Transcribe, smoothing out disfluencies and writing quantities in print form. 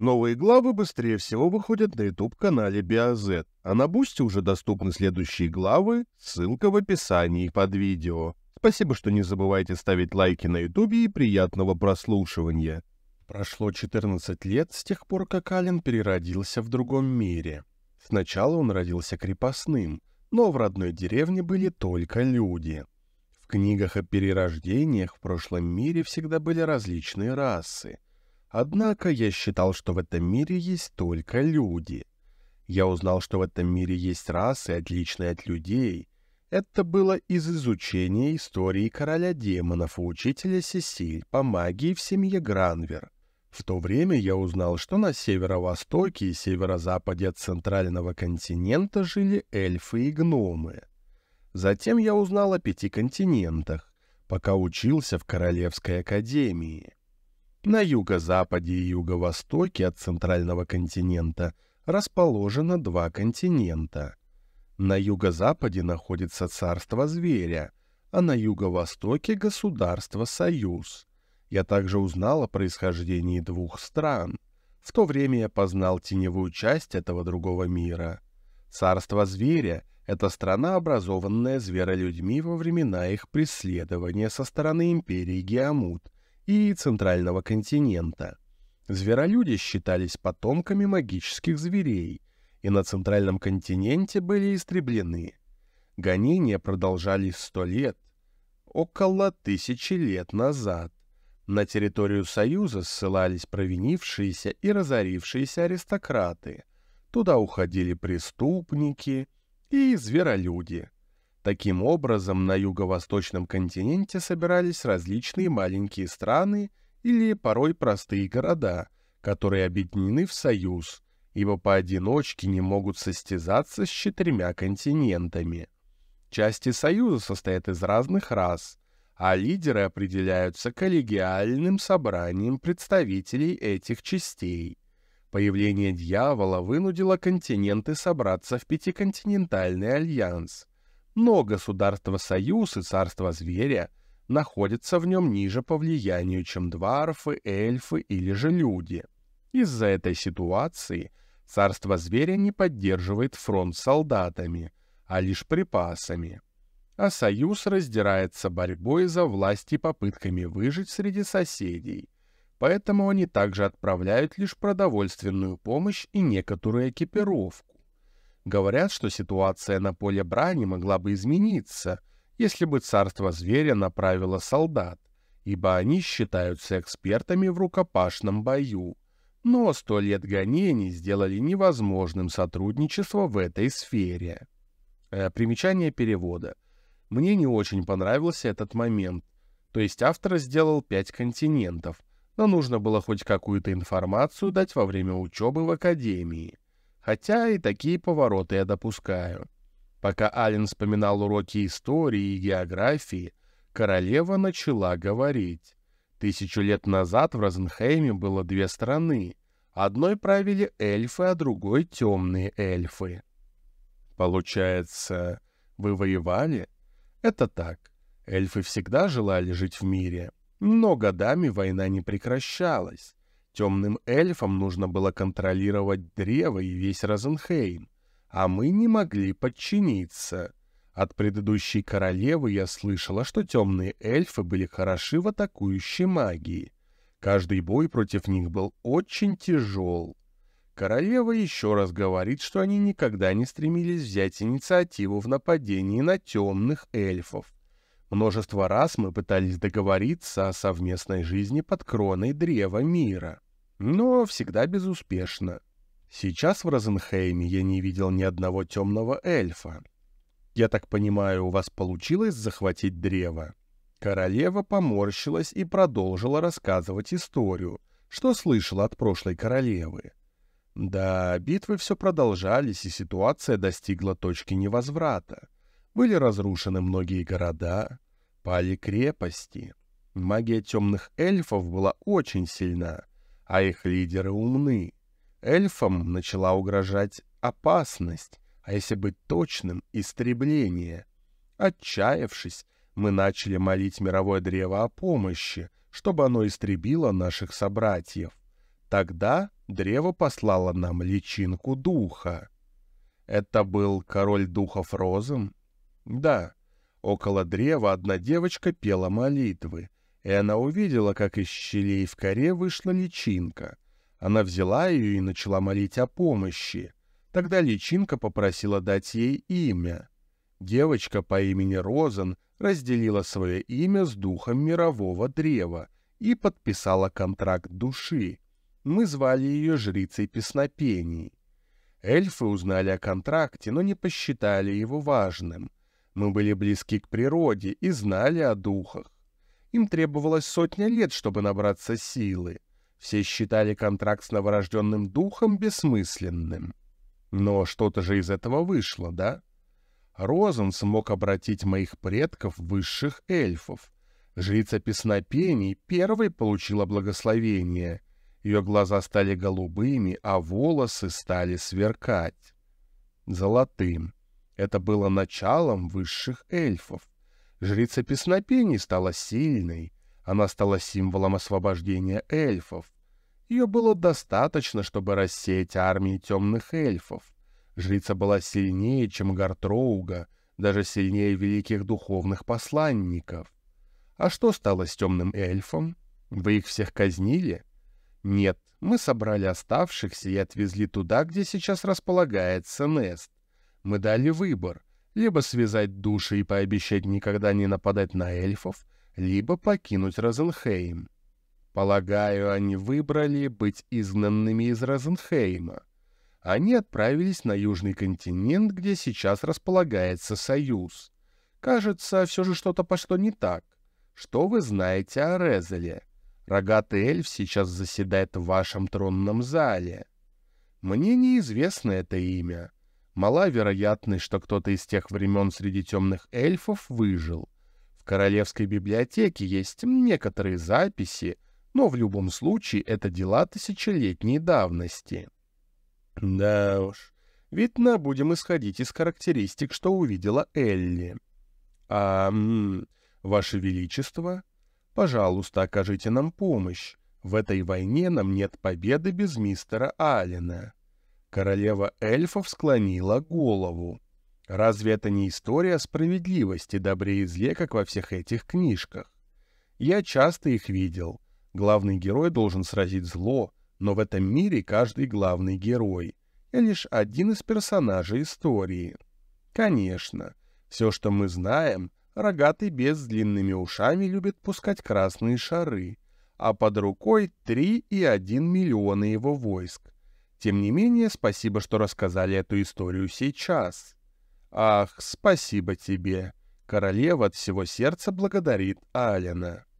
Новые главы быстрее всего выходят на YouTube-канале BioZ, а на Бусти уже доступны следующие главы, ссылка в описании под видео. Спасибо, что не забывайте ставить лайки на YouTube и приятного прослушивания. Прошло 14 лет с тех пор, как Ален переродился в другом мире. Сначала он родился крепостным, но в родной деревне были только люди. В книгах о перерождениях в прошлом мире всегда были различные расы. Однако я считал, что в этом мире есть только люди. Я узнал, что в этом мире есть расы, отличные от людей. Это было из изучения истории короля демонов и учителя Сесиль по магии в семье Гранвер. В то время я узнал, что на северо-востоке и северо-западе от центрального континента жили эльфы и гномы. Затем я узнал о 5 континентах, пока учился в Королевской академии. На юго-западе и юго-востоке от центрального континента расположено 2 континента. На юго-западе находится царство зверя, а на юго-востоке государство Союз. Я также узнал о происхождении 2 стран. В то время я познал теневую часть этого другого мира. Царство зверя — это страна, образованная зверолюдьми во времена их преследования со стороны империи Геамут и центрального континента. Зверолюди считались потомками магических зверей, и на центральном континенте были истреблены. Гонения продолжались 100 лет, около 1000 лет назад. На территорию Союза ссылались провинившиеся и разорившиеся аристократы. Туда уходили преступники и зверолюди. Таким образом, на юго-восточном континенте собирались различные маленькие страны или порой простые города, которые объединены в союз, ибо поодиночке не могут состязаться с 4 континентами. Части союза состоят из разных рас, а лидеры определяются коллегиальным собранием представителей этих частей. Появление дьявола вынудило континенты собраться в 5-континентальный альянс. Но государство Союз и царство зверя находятся в нем ниже по влиянию, чем дварфы, эльфы или же люди. Из-за этой ситуации царство зверя не поддерживает фронт солдатами, а лишь припасами. А Союз раздирается борьбой за власть и попытками выжить среди соседей. Поэтому они также отправляют лишь продовольственную помощь и некоторую экипировку. Говорят, что ситуация на поле брани могла бы измениться, если бы царство зверя направило солдат, ибо они считаются экспертами в рукопашном бою. Но 100 лет гонений сделали невозможным сотрудничество в этой сфере. Примечание перевода. Мне не очень понравился этот момент. То есть автор сделал 5 континентов, но нужно было хоть какую-то информацию дать во время учебы в академии. Хотя и такие повороты я допускаю. Пока Ален вспоминал уроки истории и географии, королева начала говорить. 1000 лет назад в Розенхейме было 2 страны. Одной правили эльфы, а другой темные эльфы. Получается, вы воевали? Это так. Эльфы всегда желали жить в мире, но годами война не прекращалась. Темным эльфам нужно было контролировать древо и весь Розенхейм, а мы не могли подчиниться. От предыдущей королевы я слышала, что темные эльфы были хороши в атакующей магии. Каждый бой против них был очень тяжел. Королева еще раз говорит, что они никогда не стремились взять инициативу в нападении на темных эльфов. Множество раз мы пытались договориться о совместной жизни под кроной Древа Мира, но всегда безуспешно. Сейчас в Розенхейме я не видел ни одного темного эльфа. Я так понимаю, у вас получилось захватить древо? Королева поморщилась и продолжила рассказывать историю, что слышала от прошлой королевы. Да, битвы все продолжались, и ситуация достигла точки невозврата. Были разрушены многие города, пали крепости. Магия темных эльфов была очень сильна, а их лидеры умны. Эльфам начала угрожать опасность, а если быть точным — истребление. Отчаявшись, мы начали молить мировое древо о помощи, чтобы оно истребило наших собратьев. Тогда Древо послало нам личинку духа. Это был король духов Розен? Да. Около древа одна девочка пела молитвы, и она увидела, как из щелей в коре вышла личинка. Она взяла ее и начала молить о помощи. Тогда личинка попросила дать ей имя. Девочка по имени Розен разделила свое имя с духом мирового древа и подписала контракт души. Мы звали ее жрицей песнопений. Эльфы узнали о контракте, но не посчитали его важным. Мы были близки к природе и знали о духах. Им требовалось 100 лет, чтобы набраться силы. Все считали контракт с новорожденным духом бессмысленным. Но что-то же из этого вышло, да? Розен смог обратить моих предков в высших эльфов. Жрица песнопений первой получила благословение. Ее глаза стали голубыми, а волосы стали сверкать золотым. Это было началом высших эльфов. Жрица песнопений стала сильной. Она стала символом освобождения эльфов. Ее было достаточно, чтобы рассеять армии темных эльфов. Жрица была сильнее, чем Гартроуга, даже сильнее великих духовных посланников. А что стало с темным эльфом? Вы их всех казнили? Нет, мы собрали оставшихся и отвезли туда, где сейчас располагается Нест. Мы дали выбор — либо связать души и пообещать никогда не нападать на эльфов, либо покинуть Розенхейм. Полагаю, они выбрали быть изгнанными из Розенхейма. Они отправились на Южный континент, где сейчас располагается Союз. Кажется, все же что-то пошло не так. Что вы знаете о Резеле? Рогатый эльф сейчас заседает в вашем тронном зале. Мне неизвестно это имя. Мала вероятность, что кто-то из тех времен среди темных эльфов выжил. В королевской библиотеке есть некоторые записи, но в любом случае это дела тысячелетней давности. Да уж, видно, будем исходить из характеристик, что увидела Элли. Ваше Величество, пожалуйста, окажите нам помощь. В этой войне нам нет победы без мистера Аллена. Королева эльфов склонила голову. Разве это не история о справедливости, добре и зле, как во всех этих книжках? Я часто их видел. Главный герой должен сразить зло, но в этом мире каждый главный герой. Я лишь один из персонажей истории. Конечно, все, что мы знаем, рогатый бес с длинными ушами любит пускать красные шары, а под рукой 3,1 миллиона его войск. Тем не менее, спасибо, что рассказали эту историю сейчас. Ах, спасибо тебе. Королева от всего сердца благодарит Аллена.